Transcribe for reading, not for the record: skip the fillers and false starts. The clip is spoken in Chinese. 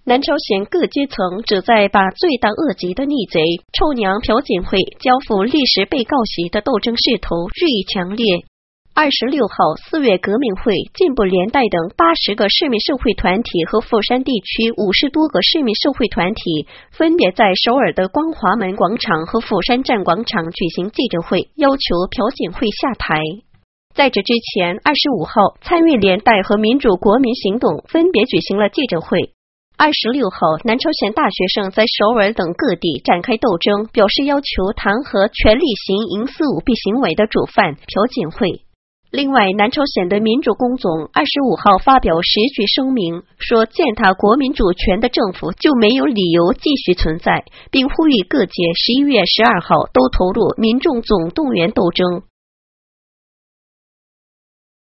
南朝鲜各阶层旨在把罪大恶极的逆贼臭娘朴槿惠交付历史被告席的斗争势头日益强烈。26号4月革命会、进步联代等80个市民社会团体和釜山地区50多个市民社会团体分别在首尔的光华门广场和釜山站广场举行记者会，要求朴槿惠下台。在这之前，25号参与联代和民主国民行动分别举行了记者会。26号，南朝鲜大学生在首尔等各地展开斗争，表示要求弹劾权力行淫私舞弊行为的主犯朴槿惠。另外，南朝鲜的民主工总25号发表时局声明，说践踏国民主权的政府就没有理由继续存在，并呼吁各界11月12号都投入民众总动员斗争。